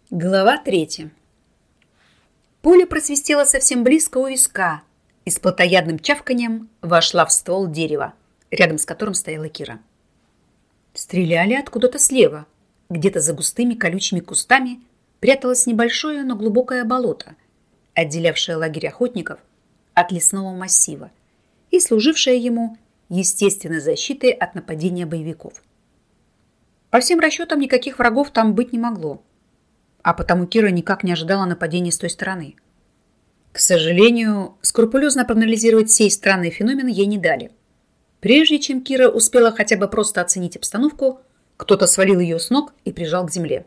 Глава 3. Пуля просвистела совсем близко у виска и с плотоядным чавканием вошла в ствол дерева, рядом с которым стояла Кира. Стреляли откуда-то слева. Где-то за густыми колючими кустами пряталось небольшое, но глубокое болото, отделявшее лагерь охотников от лесного массива и служившее ему естественной защитой от нападения боевиков. По всем расчетам, никаких врагов там быть не могло, а потому Кира никак не ожидала нападения с той стороны. К сожалению, скрупулезно проанализировать сей странный феномен ей не дали. Прежде чем Кира успела хотя бы просто оценить обстановку, кто-то свалил ее с ног и прижал к земле.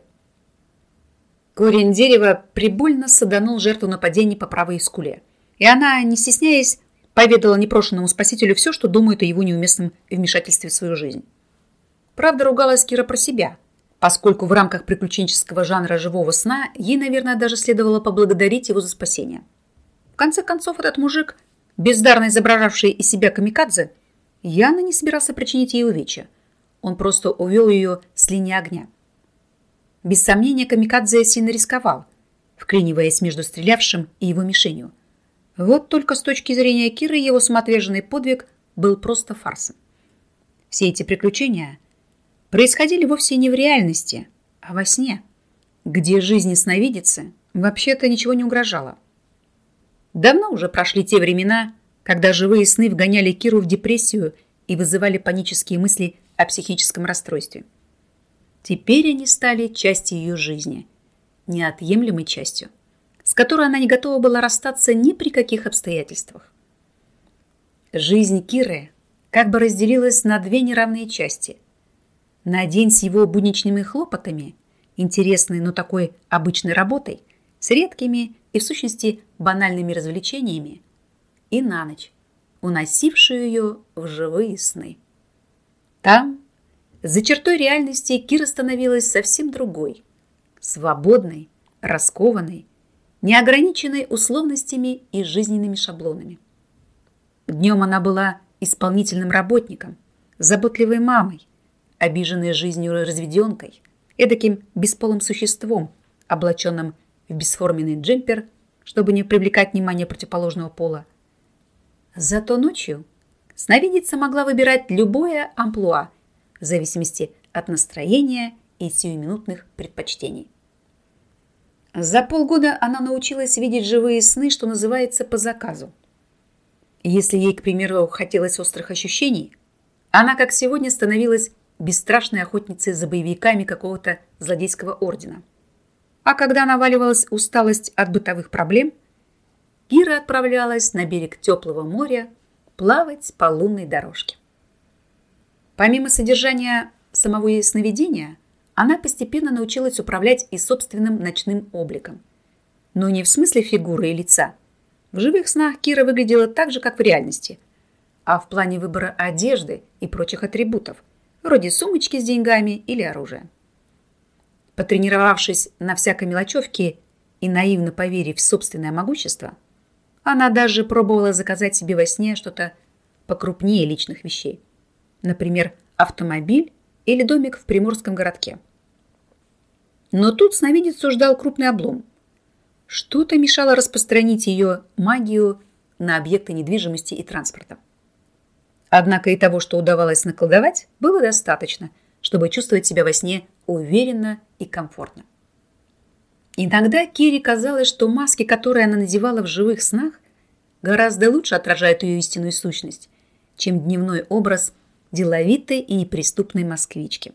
Корень дерева прибольно саданул жертву нападения по правой скуле, и она, не стесняясь, поведала непрошенному спасителю все, что думает о его неуместном вмешательстве в свою жизнь. Правда, ругалась Кира про себя, поскольку в рамках приключенческого жанра живого сна ей, наверное, даже следовало поблагодарить его за спасение. В конце концов, этот мужик, бездарно изображавший из себя камикадзе, явно не собирался причинить ей увечья. Он просто увел ее с линии огня. Без сомнения, камикадзе сильно рисковал, вклиниваясь между стрелявшим и его мишенью. Вот только с точки зрения Киры его самоотверженный подвиг был просто фарсом. Все эти приключения происходили вовсе не в реальности, а во сне, где жизни сновидицы вообще-то ничего не угрожало. Давно уже прошли те времена, когда живые сны вгоняли Киру в депрессию и вызывали панические мысли о психическом расстройстве. Теперь они стали частью ее жизни, неотъемлемой частью, с которой она не готова была расстаться ни при каких обстоятельствах. Жизнь Киры как бы разделилась на две неравные части. На день с его будничными хлопотами, интересной, но такой обычной работой, с редкими и, в сущности, банальными развлечениями, и на ночь, уносившую ее в живые сны. Там, за чертой реальности, Кира становилась совсем другой, свободной, раскованной, неограниченной условностями и жизненными шаблонами. Днем она была исполнительным работником, заботливой мамой, обиженной жизнью разведенкой, эдаким бесполым существом, облаченным в бесформенный джемпер, чтобы не привлекать внимание противоположного пола. Зато ночью сновидица могла выбирать любое амплуа в зависимости от настроения и сиюминутных предпочтений. За полгода она научилась видеть живые сны, что называется, по заказу. Если ей, к примеру, хотелось острых ощущений, она, как сегодня, становилась бесстрашной охотницей за боевиками какого-то злодейского ордена. А когда наваливалась усталость от бытовых проблем, Кира отправлялась на берег теплого моря плавать по лунной дорожке. Помимо содержания самого сновидения, она постепенно научилась управлять и собственным ночным обликом. Но не в смысле фигуры и лица. В живых снах Кира выглядела так же, как в реальности, а в плане выбора одежды и прочих атрибутов, вроде сумочки с деньгами или оружия. Потренировавшись на всякой мелочевке и наивно поверив в собственное могущество, она даже пробовала заказать себе во сне что-то покрупнее личных вещей. Например, автомобиль или домик в приморском городке. Но тут сновидицу ждал крупный облом. Что-то мешало распространить ее магию на объекты недвижимости и транспорта. Однако и того, что удавалось наколдовать, было достаточно, чтобы чувствовать себя во сне уверенно и комфортно. Иногда Кире казалось, что маски, которые она надевала в живых снах, гораздо лучше отражают ее истинную сущность, чем дневной образ деловитой и неприступной москвички.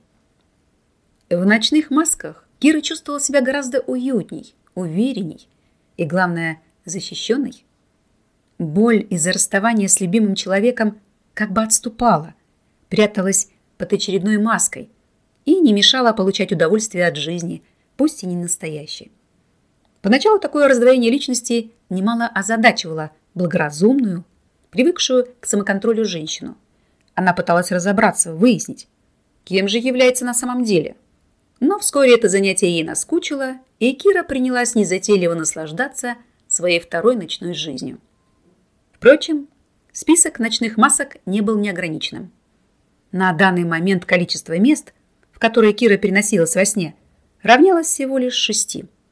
В ночных масках Кира чувствовала себя гораздо уютней, уверенней и, главное, защищенной. Боль из-за расставания с любимым человеком как бы отступала, пряталась под очередной маской и не мешала получать удовольствие от жизни, пусть и не настоящей. Поначалу такое раздвоение личности немало озадачивало благоразумную, привыкшую к самоконтролю женщину. Она пыталась разобраться, выяснить, кем же является на самом деле. Но вскоре это занятие ей наскучило, и Кира принялась незатейливо наслаждаться своей второй ночной жизнью. Впрочем, список ночных масок не был неограниченным. На данный момент количество мест, в которые Кира переносилась во сне, равнялось всего лишь 6.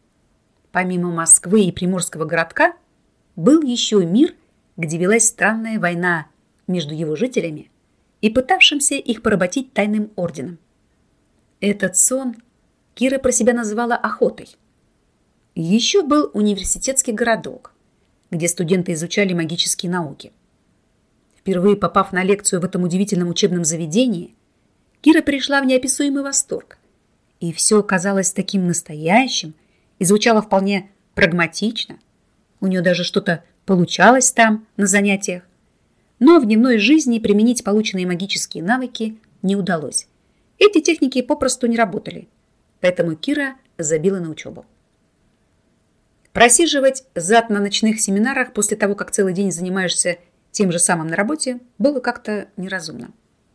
Помимо Москвы и приморского городка, был еще мир, где велась странная война между его жителями и пытавшимся их поработить тайным орденом. Этот сон Кира про себя называла охотой. Еще был университетский городок, где студенты изучали магические науки. Впервые попав на лекцию в этом удивительном учебном заведении, Кира пришла в неописуемый восторг. И все казалось таким настоящим и звучало вполне прагматично. У нее даже что-то получалось там на занятиях. Но в дневной жизни применить полученные магические навыки не удалось. Эти техники попросту не работали. Поэтому Кира забила на учебу. Просиживать зад на ночных семинарах после того, как целый день занимаешься тем же самым на работе, было как-то неразумно.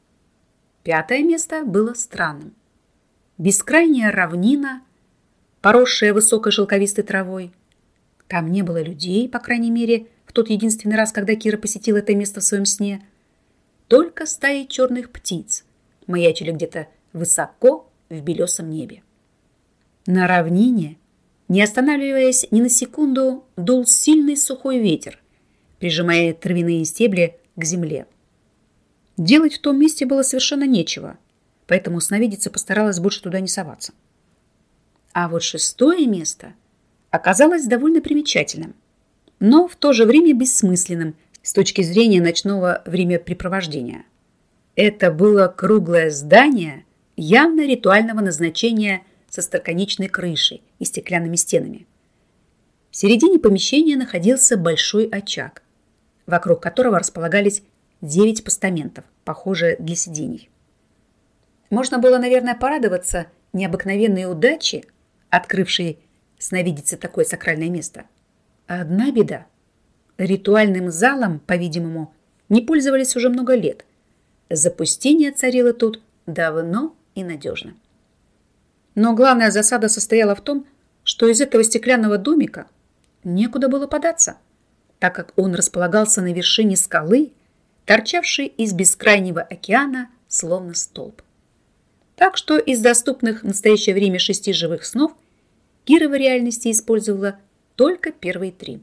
5-е место было странным. Бескрайняя равнина, поросшая высокой шелковистой травой. Там не было людей, по крайней мере, в тот единственный раз, когда Кира посетила это место в своем сне. Только стаи черных птиц маячили где-то высоко в белесом небе. На равнине, не останавливаясь ни на секунду, дул сильный сухой ветер, прижимая травяные стебли к земле. Делать в том месте было совершенно нечего, поэтому сновидица постаралась больше туда не соваться. А вот 6-е место оказалось довольно примечательным, но в то же время бессмысленным с точки зрения ночного времяпрепровождения. Это было круглое здание явно ритуального назначения со остроконечной крышей и стеклянными стенами. В середине помещения находился большой очаг, вокруг которого располагались 9 постаментов, похожие для сидений. Можно было, наверное, порадоваться необыкновенной удаче, открывшей сновидице такое сакральное место. Одна беда. Ритуальным залом, по-видимому, не пользовались уже много лет. Запустение царило тут давно и надежно. Но главная засада состояла в том, что из этого стеклянного домика некуда было податься, так как он располагался на вершине скалы, торчавшей из бескрайнего океана, словно столб. Так что из доступных в настоящее время 6 живых снов Кира в реальности использовала только первые 3.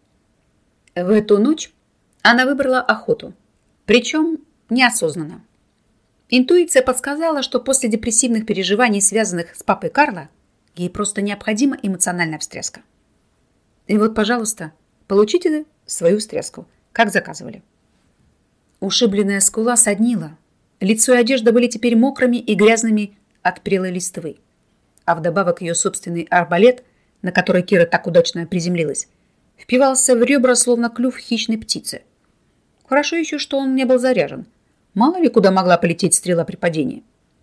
В эту ночь она выбрала охоту, причем неосознанно. Интуиция подсказала, что после депрессивных переживаний, связанных с папой Карла, ей просто необходима эмоциональная встряска. И вот, пожалуйста, получите свою встряску, как заказывали. Ушибленная скула соднила, лицо и одежда были теперь мокрыми и грязными от прелой листвы, а вдобавок ее собственный арбалет, на который Кира так удачно приземлилась, впивался в ребра, словно клюв хищной птицы. Хорошо еще, что он не был заряжен. Мало ли куда могла полететь стрела при падении.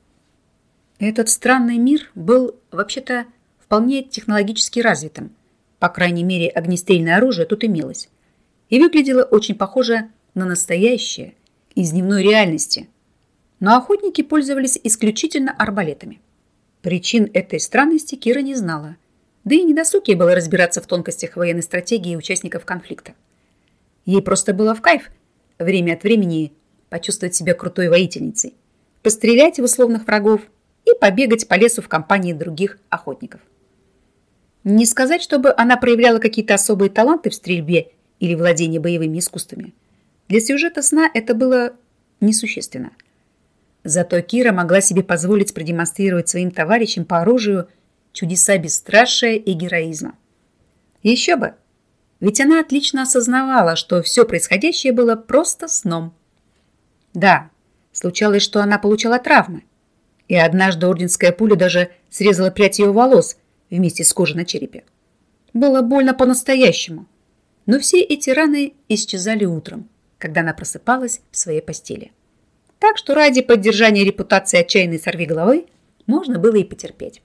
Этот странный мир был, вообще-то, вполне технологически развитым. По крайней мере, огнестрельное оружие тут имелось. И выглядело очень похоже на настоящее, из дневной реальности. Но охотники пользовались исключительно арбалетами. Причин этой странности Кира не знала. Да и недосуг ей было разбираться в тонкостях военной стратегии участников конфликта. Ей просто было в кайф время от времени почувствовать себя крутой воительницей, пострелять в условных врагов и побегать по лесу в компании других охотников. Не сказать, чтобы она проявляла какие-то особые таланты в стрельбе или владении боевыми искусствами. Для сюжета сна это было несущественно. Зато Кира могла себе позволить продемонстрировать своим товарищам по оружию чудеса бесстрашия и героизма. Еще бы! Ведь она отлично осознавала, что все происходящее было просто сном. Да, случалось, что она получала травмы. И однажды орденская пуля даже срезала прядь ее волос вместе с кожей на черепе. Было больно по-настоящему. Но все эти раны исчезали утром, когда она просыпалась в своей постели. Так что ради поддержания репутации отчаянной сорвиголовы можно было и потерпеть.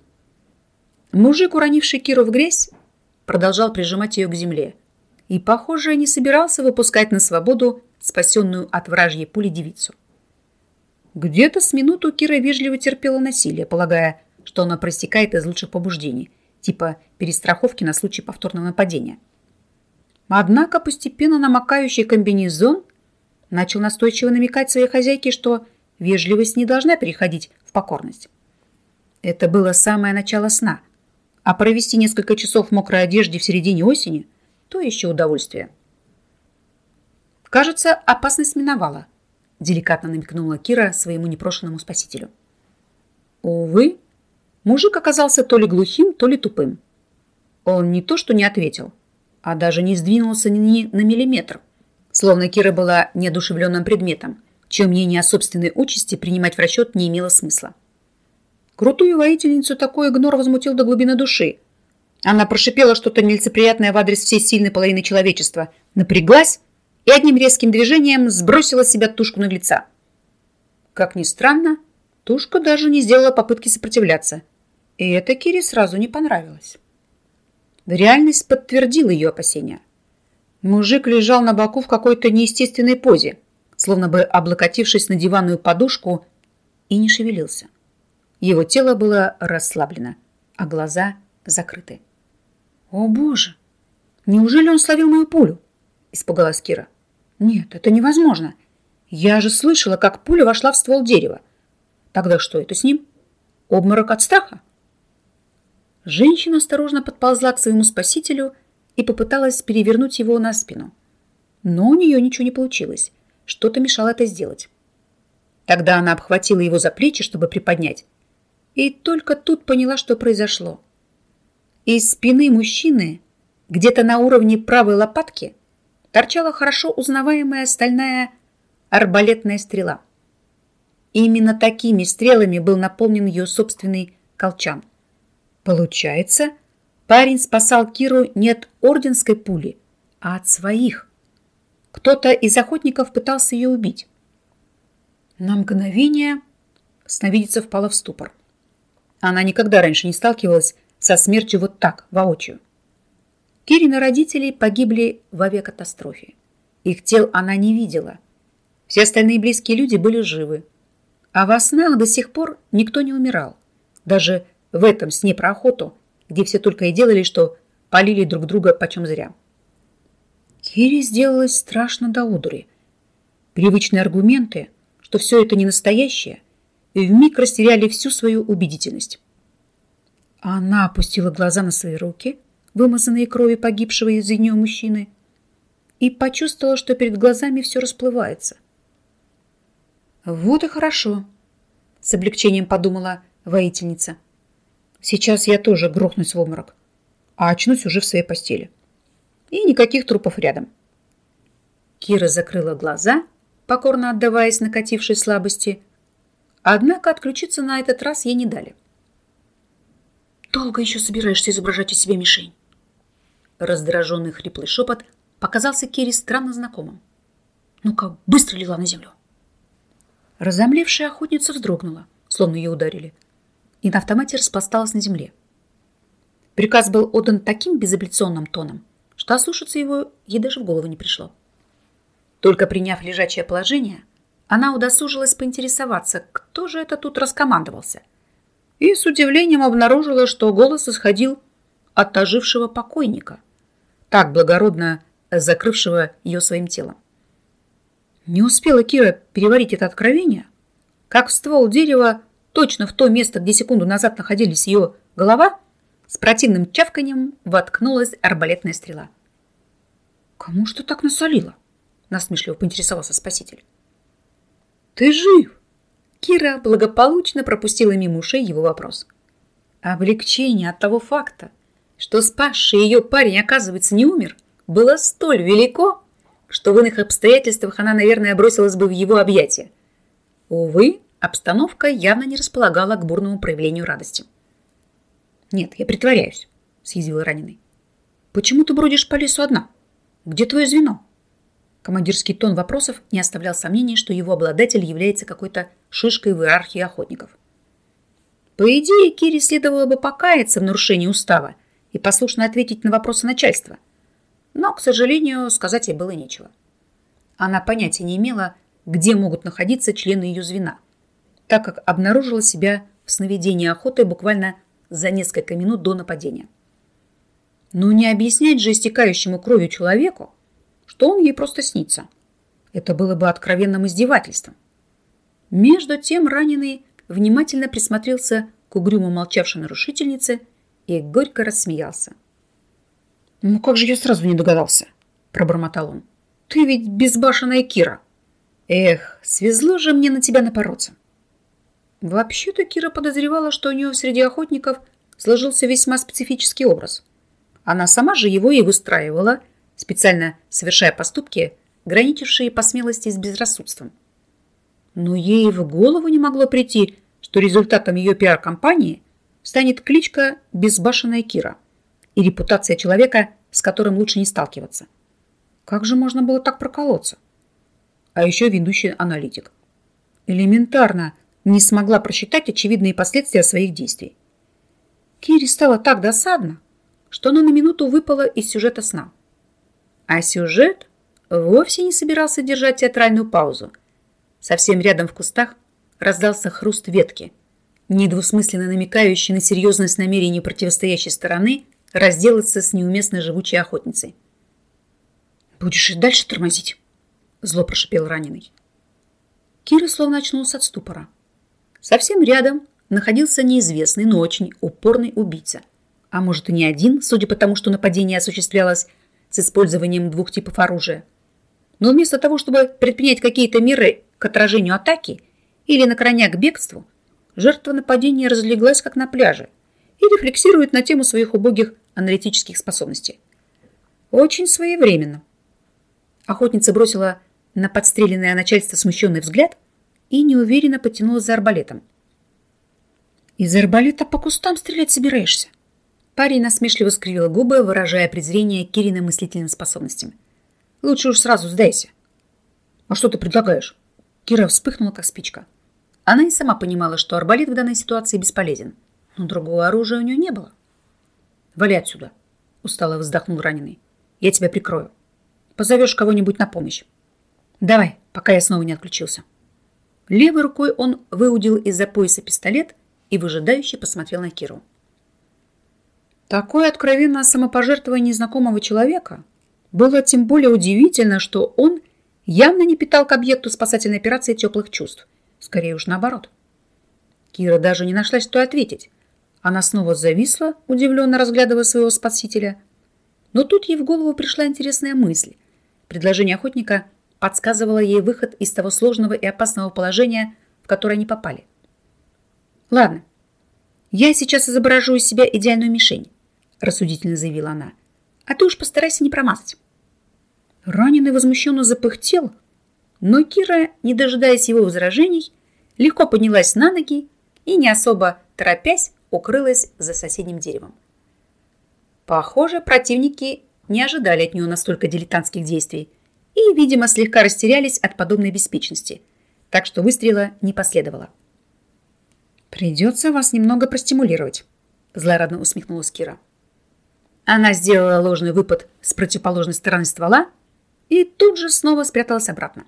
Мужик, уронивший Киру в грязь, продолжал прижимать ее к земле и, похоже, не собирался выпускать на свободу спасенную от вражьей пули девицу. Где-то с минуту Кира вежливо терпела насилие, полагая, что оно проистекает из лучших побуждений, типа перестраховки на случай повторного нападения. Однако постепенно намокающий комбинезон начал настойчиво намекать своей хозяйке, что вежливость не должна переходить в покорность. Это было самое начало сна, А провести несколько часов в мокрой одежде в середине осени – то еще удовольствие. Кажется, опасность миновала, деликатно намекнула Кира своему непрошенному спасителю. Увы, мужик оказался то ли глухим, то ли тупым. Он не то что не ответил, а даже не сдвинулся ни на миллиметр, словно Кира была неодушевленным предметом, чье мнение о собственной участи принимать в расчет не имело смысла. Крутую воительницу такой игнор возмутил до глубины души. Она прошипела что-то нелицеприятное в адрес всей сильной половины человечества, напряглась и одним резким движением сбросила с себя тушку наглеца. Как ни странно, тушка даже не сделала попытки сопротивляться, и это Кире сразу не понравилось. Реальность подтвердила ее опасения. Мужик лежал на боку в какой-то неестественной позе, словно бы облокотившись на диванную подушку, и не шевелился. Его тело было расслаблено, а глаза закрыты. «О, Боже! Неужели он словил мою пулю?» – испугалась Кира. «Нет, это невозможно. Я же слышала, как пуля вошла в ствол дерева. Тогда что это с ним? Обморок от страха?» Женщина осторожно подползла к своему спасителю и попыталась перевернуть его на спину. Но у нее ничего не получилось. Что-то мешало это сделать. Тогда она обхватила его за плечи, чтобы приподнять. И только тут поняла, что произошло. Из спины мужчины, где-то на уровне правой лопатки, торчала хорошо узнаваемая стальная арбалетная стрела. Именно такими стрелами был наполнен ее собственный колчан. Получается, парень спасал Киру не от орденской пули, а от своих. Кто-то из охотников пытался ее убить. На мгновение сновидица впала в ступор. Она никогда раньше не сталкивалась со смертью вот так, воочию. Кирины родители погибли в авиакатастрофе. Их тел она не видела. Все остальные близкие люди были живы. А во снах до сих пор никто не умирал. Даже в этом сне про охоту, где все только и делали, что палили друг друга почем зря. Кире сделалось страшно до одури. Привычные аргументы, что все это не настоящее, вмиг растеряли всю свою убедительность. Она опустила глаза на свои руки, вымазанные кровью погибшего из-за нее мужчины, и почувствовала, что перед глазами все расплывается. «Вот и хорошо», — с облегчением подумала воительница. «Сейчас я тоже грохнусь в обморок, а очнусь уже в своей постели. И никаких трупов рядом». Кира закрыла глаза, покорно отдаваясь накатившей слабости, однако отключиться на этот раз ей не дали. «Долго еще собираешься изображать из себя мишень?» Раздраженный хриплый шепот показался Кире странно знакомым. «Ну-ка, быстро легла на землю!» Разомлевшая охотница вздрогнула, словно ее ударили, и на автомате распласталась на земле. Приказ был отдан таким безапелляционным тоном, что ослушаться его ей даже в голову не пришло. Только приняв лежачее положение, она удосужилась поинтересоваться, кто же это тут раскомандовался, и с удивлением обнаружила, что голос исходил от ожившего покойника, так благородно закрывшего ее своим телом. Не успела Кира переварить это откровение, как в ствол дерева, точно в то место, где секунду назад находились ее голова, с противным чавканьем воткнулась арбалетная стрела. «Кому что так насолила?» — насмешливо поинтересовался спаситель. «Ты жив!» Кира благополучно пропустила мимо ушей его вопрос. Облегчение от того факта, что спасший ее парень, оказывается, не умер, было столь велико, что в иных обстоятельствах она, наверное, бросилась бы в его объятия. Увы, обстановка явно не располагала к бурному проявлению радости. «Нет, я притворяюсь», — съязвил раненый. «Почему ты бродишь по лесу одна? Где твое звено?» Командирский тон вопросов не оставлял сомнений, что его обладатель является какой-то шишкой в иерархии охотников. По идее, Кире следовало бы покаяться в нарушении устава и послушно ответить на вопросы начальства. Но, к сожалению, сказать ей было нечего. Она понятия не имела, где могут находиться члены ее звена, так как обнаружила себя в сновидении охоты буквально за несколько минут до нападения. Но не объяснять же истекающему кровью человеку, что он ей просто снится. Это было бы откровенным издевательством. Между тем раненый внимательно присмотрелся к угрюмо молчавшей нарушительнице и горько рассмеялся. «Ну как же я сразу не догадался?» – пробормотал он. «Ты ведь безбашенная Кира. Эх, свезло же мне на тебя напороться». Вообще-то Кира подозревала, что у нее среди охотников сложился весьма специфический образ. Она сама же его и выстраивала, специально совершая поступки, граничившие по смелости с безрассудством. Но ей в голову не могло прийти, что результатом ее пиар-компании станет кличка «Безбашенная Кира» и репутация человека, с которым лучше не сталкиваться. Как же можно было так проколоться? А еще ведущий аналитик. Элементарно не смогла просчитать очевидные последствия своих действий. Кире стало так досадно, что она на минуту выпала из сюжета сна. А сюжет вовсе не собирался держать театральную паузу. Совсем рядом в кустах раздался хруст ветки, недвусмысленно намекающий на серьезность намерений противостоящей стороны разделаться с неуместно живучей охотницей. «Будешь и дальше тормозить?» – зло прошипел раненый. Кира словно очнулась от ступора. Совсем рядом находился неизвестный, но очень упорный убийца. А может и не один, судя по тому, что нападение осуществлялось с использованием двух типов оружия. Но вместо того, чтобы предпринять какие-то меры к отражению атаки или на крайняк к бегству, жертва нападения разлеглась, как на пляже, и рефлексирует на тему своих убогих аналитических способностей. Очень своевременно. Охотница бросила на подстреленное начальство смущенный взгляд и неуверенно потянулась за арбалетом. «Из арбалета по кустам стрелять собираешься?» Парень насмешливо скривил губы, выражая презрение Кириным мыслительным способностям. «Лучше уж сразу сдайся». «А что ты предлагаешь?» Кира вспыхнула, как спичка. Она и сама понимала, что арбалет в данной ситуации бесполезен, но другого оружия у нее не было. «Вали отсюда», — устало вздохнул раненый. «Я тебя прикрою. Позовешь кого-нибудь на помощь. Давай, пока я снова не отключился». Левой рукой он выудил из-за пояса пистолет и выжидающе посмотрел на Киру. Такое откровенное самопожертвование незнакомого человека было тем более удивительно, что он явно не питал к объекту спасательной операции теплых чувств. Скорее уж наоборот. Кира даже не нашла, что ответить. Она снова зависла, удивленно разглядывая своего спасителя. Но тут ей в голову пришла интересная мысль. Предложение охотника подсказывало ей выход из того сложного и опасного положения, в которое они попали. «Ладно, я сейчас изображу из себя идеальную мишень», рассудительно заявила она. «А ты уж постарайся не промазать». Раненый возмущенно запыхтел, но Кира, не дожидаясь его возражений, легко поднялась на ноги и, не особо торопясь, укрылась за соседним деревом. Похоже, противники не ожидали от нее настолько дилетантских действий и, видимо, слегка растерялись от подобной беспечности, так что выстрела не последовало. «Придется вас немного простимулировать», – злорадно усмехнулась Кира. Она сделала ложный выпад с противоположной стороны ствола и тут же снова спряталась обратно.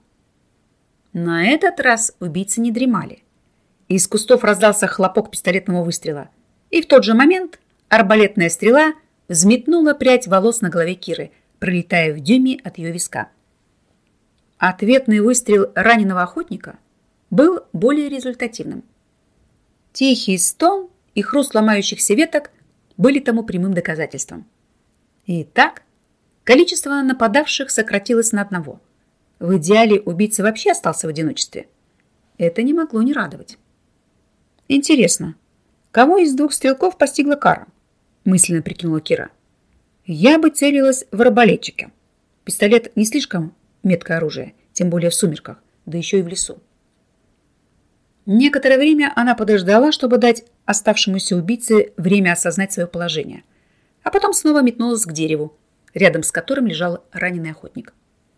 На этот раз убийцы не дремали. Из кустов раздался хлопок пистолетного выстрела, и в тот же момент арбалетная стрела взметнула прядь волос на голове Киры, пролетая в дюйме от ее виска. Ответный выстрел раненого охотника был более результативным. Тихий стон и хруст ломающихся веток были тому прямым доказательством. Итак, количество нападавших сократилось на одного. В идеале убийца вообще остался в одиночестве. Это не могло не радовать. «Интересно, кого из двух стрелков постигла кара?» мысленно прикинула Кира. «Я бы целилась в арбалетчика. Пистолет не слишком меткое оружие, тем более в сумерках, да еще и в лесу». Некоторое время она подождала, чтобы дать оставшемуся убийце время осознать свое положение, а потом снова метнулась к дереву, рядом с которым лежал раненый охотник.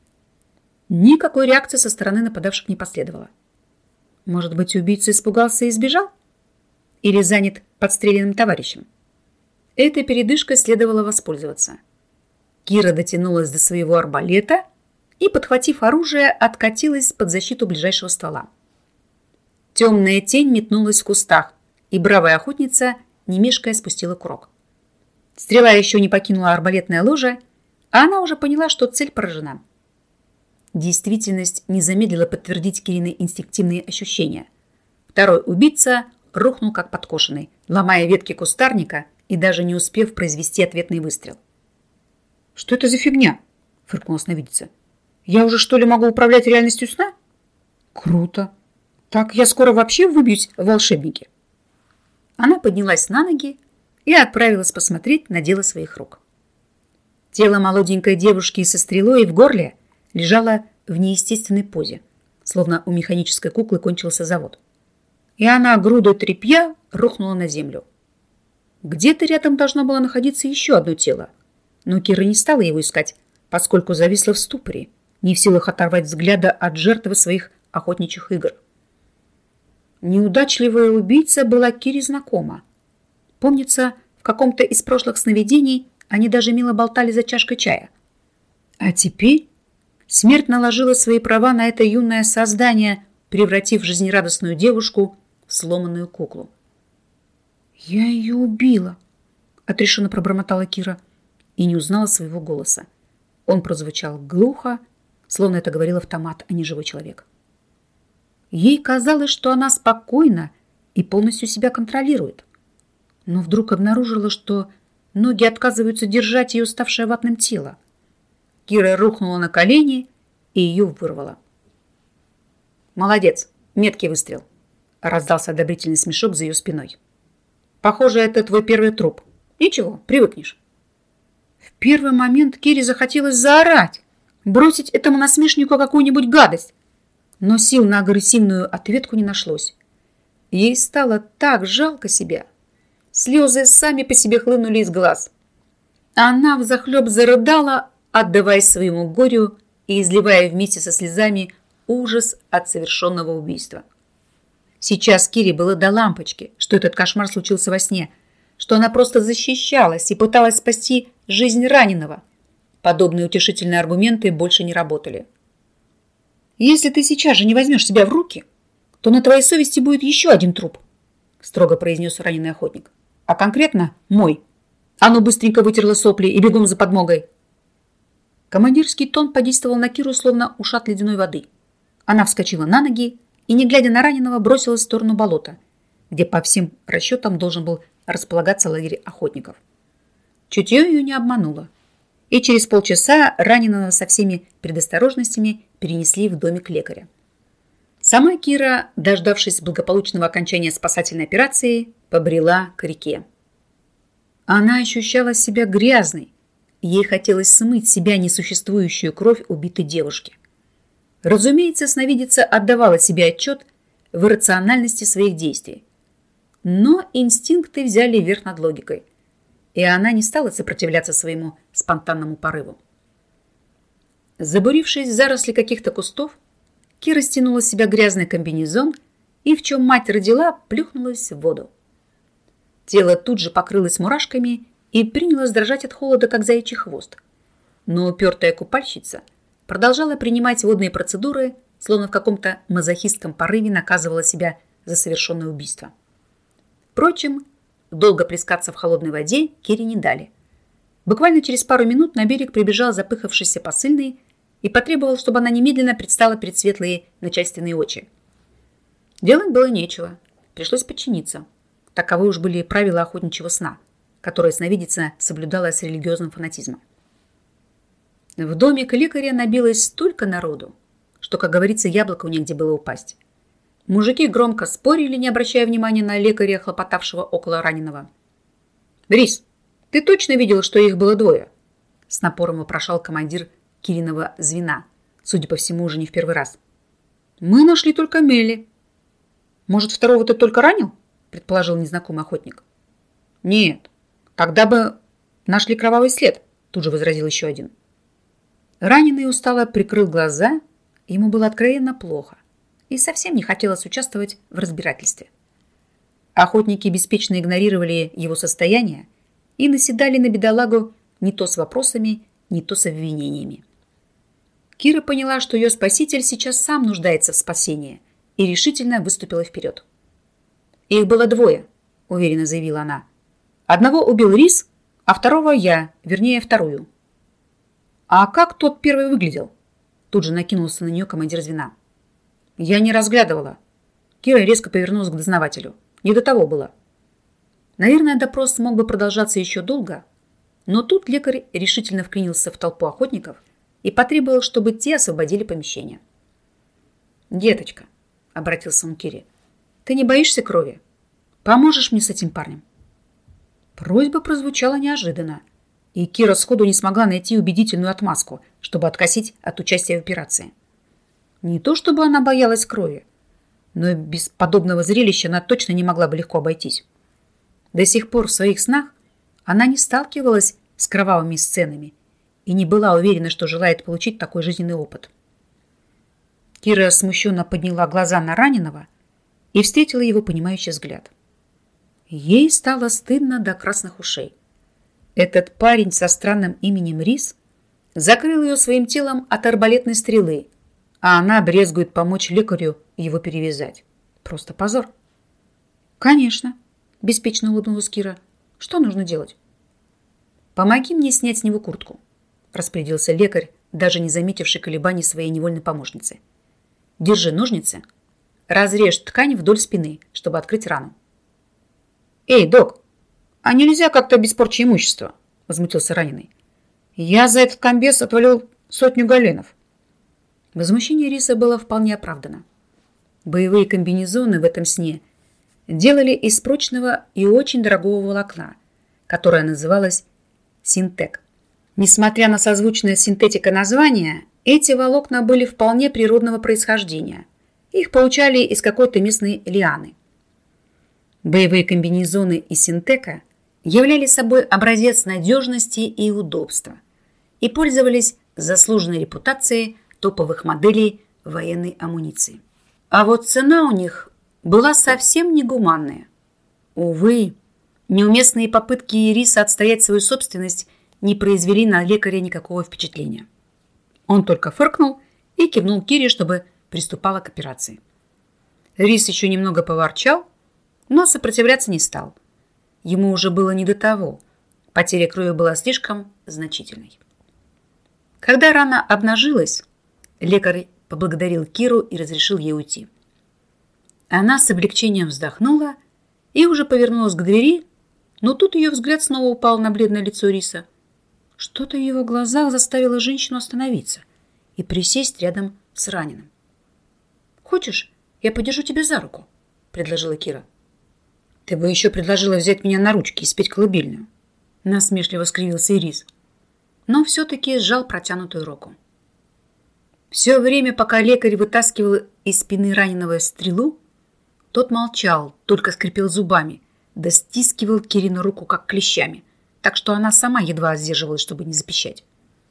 Никакой реакции со стороны нападавших не последовало. Может быть, убийца испугался и сбежал? Или занят подстреленным товарищем? Этой передышкой следовало воспользоваться. Кира дотянулась до своего арбалета и, подхватив оружие, откатилась под защиту ближайшего ствола. Темная тень метнулась в кустах, и бравая охотница, не мешкая, спустила курок. Стрела еще не покинула арбалетное ложе, а она уже поняла, что цель поражена. Действительность не замедлила подтвердить Кирины инстинктивные ощущения. Второй убийца рухнул как подкошенный, ломая ветки кустарника и даже не успев произвести ответный выстрел. «Что это за фигня?» – фыркнула сновидица. «Я уже, что ли, могу управлять реальностью сна?» «Круто! Так я скоро вообще выбьюсь в волшебники!» Она поднялась на ноги и отправилась посмотреть на дело своих рук. Тело молоденькой девушки со стрелой в горле лежало в неестественной позе, словно у механической куклы кончился завод. И она грудой тряпья рухнула на землю. Где-то рядом должно было находиться еще одно тело, но Кира не стала его искать, поскольку зависла в ступоре, не в силах оторвать взгляда от жертвы своих охотничьих игр. Неудачливая убийца была Кире знакома. Помнится, в каком-то из прошлых сновидений они даже мило болтали за чашкой чая. А теперь смерть наложила свои права на это юное создание, превратив жизнерадостную девушку в сломанную куклу. «Я ее убила», — отрешенно пробормотала Кира и не узнала своего голоса. Он прозвучал глухо, словно это говорил автомат, а не живой человек. Ей казалось, что она спокойна и полностью себя контролирует. Но вдруг обнаружила, что ноги отказываются держать ее ставшее ватным тело. Кира рухнула на колени и ее вырвала. «Молодец, меткий выстрел», — раздался одобрительный смешок за ее спиной. «Похоже, это твой первый труп. Ничего, привыкнешь». В первый момент Кире захотелось заорать, бросить этому насмешнику какую-нибудь гадость, но сил на агрессивную ответку не нашлось. Ей стало так жалко себя. Слезы сами по себе хлынули из глаз. Она взахлеб зарыдала, отдаваясь своему горю и изливая вместе со слезами ужас от совершенного убийства. Сейчас Кире было до лампочки, что этот кошмар случился во сне, что она просто защищалась и пыталась спасти жизнь раненого. Подобные утешительные аргументы больше не работали. «Если ты сейчас же не возьмешь себя в руки, то на твоей совести будет еще один труп», строго произнес раненый охотник. «А конкретно мой. А ну быстренько вытерла сопли и бегом за подмогой». Командирский тон подействовал на Киру, словно ушат ледяной воды. Она вскочила на ноги и, не глядя на раненого, бросилась в сторону болота, где по всем расчетам должен был располагаться лагерь охотников. Чутье ее не обмануло, и через полчаса раненого со всеми предосторожностями перенесли в домик лекаря. Сама Кира, дождавшись благополучного окончания спасательной операции, побрела к реке. Она ощущала себя грязной, ей хотелось смыть с себя несуществующую кровь убитой девушки. Разумеется, сновидица отдавала себе отчет в иррациональности своих действий. Но инстинкты взяли верх над логикой, и она не стала сопротивляться своему спонтанному порыву. Забурившись в заросли каких-то кустов, Кира стянула с себя грязный комбинезон и, в чем мать родила, плюхнулась в воду. Тело тут же покрылось мурашками и принялось дрожать от холода, как заячий хвост. Но упертая купальщица продолжала принимать водные процедуры, словно в каком-то мазохистском порыве наказывала себя за совершенное убийство. Впрочем, долго плескаться в холодной воде Кире не дали. Буквально через пару минут на берег прибежал запыхавшийся посыльный и потребовал, чтобы она немедленно предстала перед светлые начальственные очи. Делать было нечего, пришлось подчиниться. Таковы уж были правила охотничьего сна, которые сновидица соблюдала с религиозным фанатизмом. В домик лекаря набилось столько народу, что, как говорится, яблоку негде было упасть. Мужики громко спорили, не обращая внимания на лекаря, хлопотавшего около раненого. «Рис, ты точно видел, что их было двое?» С напором вопрошал командир Кириного звена, судя по всему, уже не в первый раз. «Мы нашли только Мелли». «Может, второго ты только ранил?» предположил незнакомый охотник. «Нет, тогда бы нашли кровавый след», тут же возразил еще один. Раненый устало прикрыл глаза, ему было откровенно плохо и совсем не хотелось участвовать в разбирательстве. Охотники беспечно игнорировали его состояние и наседали на бедолагу не то с вопросами, не то с обвинениями. Кира поняла, что ее спаситель сейчас сам нуждается в спасении, и решительно выступила вперед. «Их было двое», — уверенно заявила она. «Одного убил Рис, а второго я, вернее, вторую». «А как тот первый выглядел?» Тут же накинулся на нее командир звена. «Я не разглядывала». Кира резко повернулась к дознавателю. «Не до того было». Наверное, допрос мог бы продолжаться еще долго, но тут лекарь решительно вклинился в толпу охотников и потребовал, чтобы те освободили помещение. «Деточка», — обратился он к Кире, — «ты не боишься крови? Поможешь мне с этим парнем?» Просьба прозвучала неожиданно, и Кира сходу не смогла найти убедительную отмазку, чтобы откосить от участия в операции. Не то чтобы она боялась крови, но без подобного зрелища она точно не могла бы легко обойтись. До сих пор в своих снах она не сталкивалась с кровавыми сценами и не была уверена, что желает получить такой жизненный опыт. Кира смущенно подняла глаза на раненого и встретила его понимающий взгляд. Ей стало стыдно до красных ушей. Этот парень со странным именем Рис закрыл ее своим телом от арбалетной стрелы, а она брезгует помочь лекарю его перевязать. Просто позор. «Конечно», – беспечно улыбнулась Кира. «Что нужно делать?» «Помоги мне снять с него куртку», – распорядился лекарь, даже не заметивший колебаний своей невольной помощницы. «Держи ножницы, разрежь ткань вдоль спины, чтобы открыть рану». «Эй, док, а нельзя как-то без порчи имущества?» – возмутился раненый. «Я за этот комбез отвалил 100 галенов». Возмущение Риса было вполне оправдано. Боевые комбинезоны в этом сне делали из прочного и очень дорогого волокна, которое называлось синтек. Несмотря на созвучное с синтетикой название, эти волокна были вполне природного происхождения. Их получали из какой-то местной лианы. Боевые комбинезоны из синтека являли собой образец надежности и удобства и пользовались заслуженной репутацией топовых моделей военной амуниции. А вот цена у них была совсем негуманная. Увы, неуместные попытки Ириса отстоять свою собственность не произвели на лекаря никакого впечатления. Он только фыркнул и кивнул Кире, чтобы приступала к операции. Рис еще немного поворчал, но сопротивляться не стал. Ему уже было не до того. Потеря крови была слишком значительной. Когда рана обнажилась, лекарь поблагодарил Киру и разрешил ей уйти. Она с облегчением вздохнула и уже повернулась к двери, но тут ее взгляд снова упал на бледное лицо Риса. Что-то в его глазах заставило женщину остановиться и присесть рядом с раненым. «Хочешь, я подержу тебя за руку?» – предложила Кира. «Ты бы еще предложила взять меня на ручки и спеть колыбельную», – насмешливо скривился Ирис, но все-таки сжал протянутую руку. Все время, пока лекарь вытаскивал из спины раненого стрелу, тот молчал, только скрипел зубами, да стискивал Кирину руку как клещами, так что она сама едва сдерживалась, чтобы не запищать.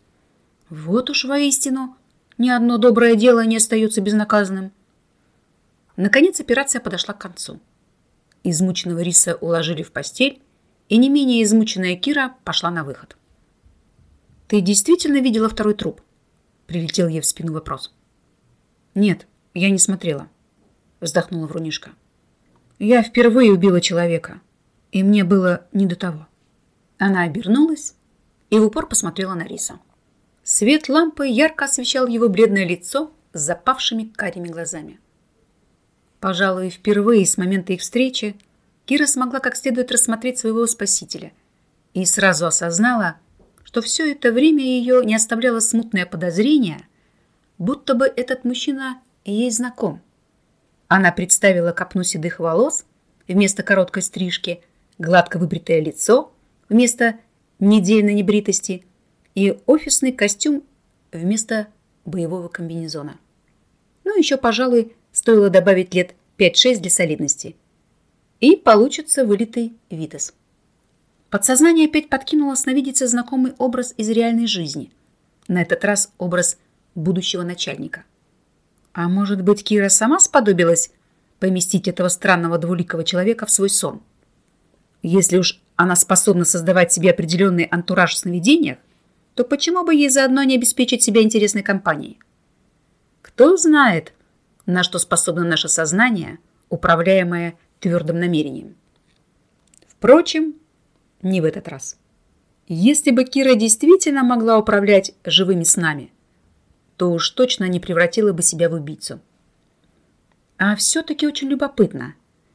Вот уж воистину ни одно доброе дело не остается безнаказанным. Наконец операция подошла к концу. Измученного Риса уложили в постель, и не менее измученная Кира пошла на выход. «Ты действительно видела второй труп?» Прилетел ей в спину вопрос. «Нет, я не смотрела», вздохнула врунишка. «Я впервые убила человека, и мне было не до того». Она обернулась и в упор посмотрела на Риса. Свет лампы ярко освещал его бледное лицо с запавшими карими глазами. Пожалуй, впервые с момента их встречи Кира смогла как следует рассмотреть своего спасителя и сразу осознала, что все это время ее не оставляло смутное подозрение, будто бы этот мужчина ей знаком. Она представила копну седых волос вместо короткой стрижки, гладко выбритое лицо вместо недельной небритости и офисный костюм вместо боевого комбинезона. Ну, еще, пожалуй, стоило добавить лет 5-6 для солидности. И получится вылитый Витас. Подсознание опять подкинуло сновидице знакомый образ из реальной жизни. На этот раз образ будущего начальника. А может быть, Кира сама сподобилась поместить этого странного двуликого человека в свой сон? Если уж она способна создавать себе определенный антураж в сновидениях, то почему бы ей заодно не обеспечить себя интересной компанией? Кто знает, на что способно наше сознание, управляемое твердым намерением. Впрочем, не в этот раз. Если бы Кира действительно могла управлять живыми снами, то уж точно не превратила бы себя в убийцу. А все-таки очень любопытно,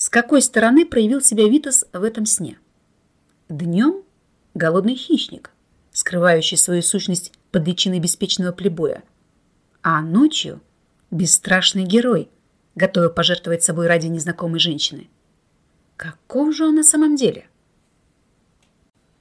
С какой стороны проявил себя Витас в этом сне? Днем голодный хищник, скрывающий свою сущность под личиной беспечного плебоя, а ночью бесстрашный герой, готовый пожертвовать собой ради незнакомой женщины. Каков же он на самом деле?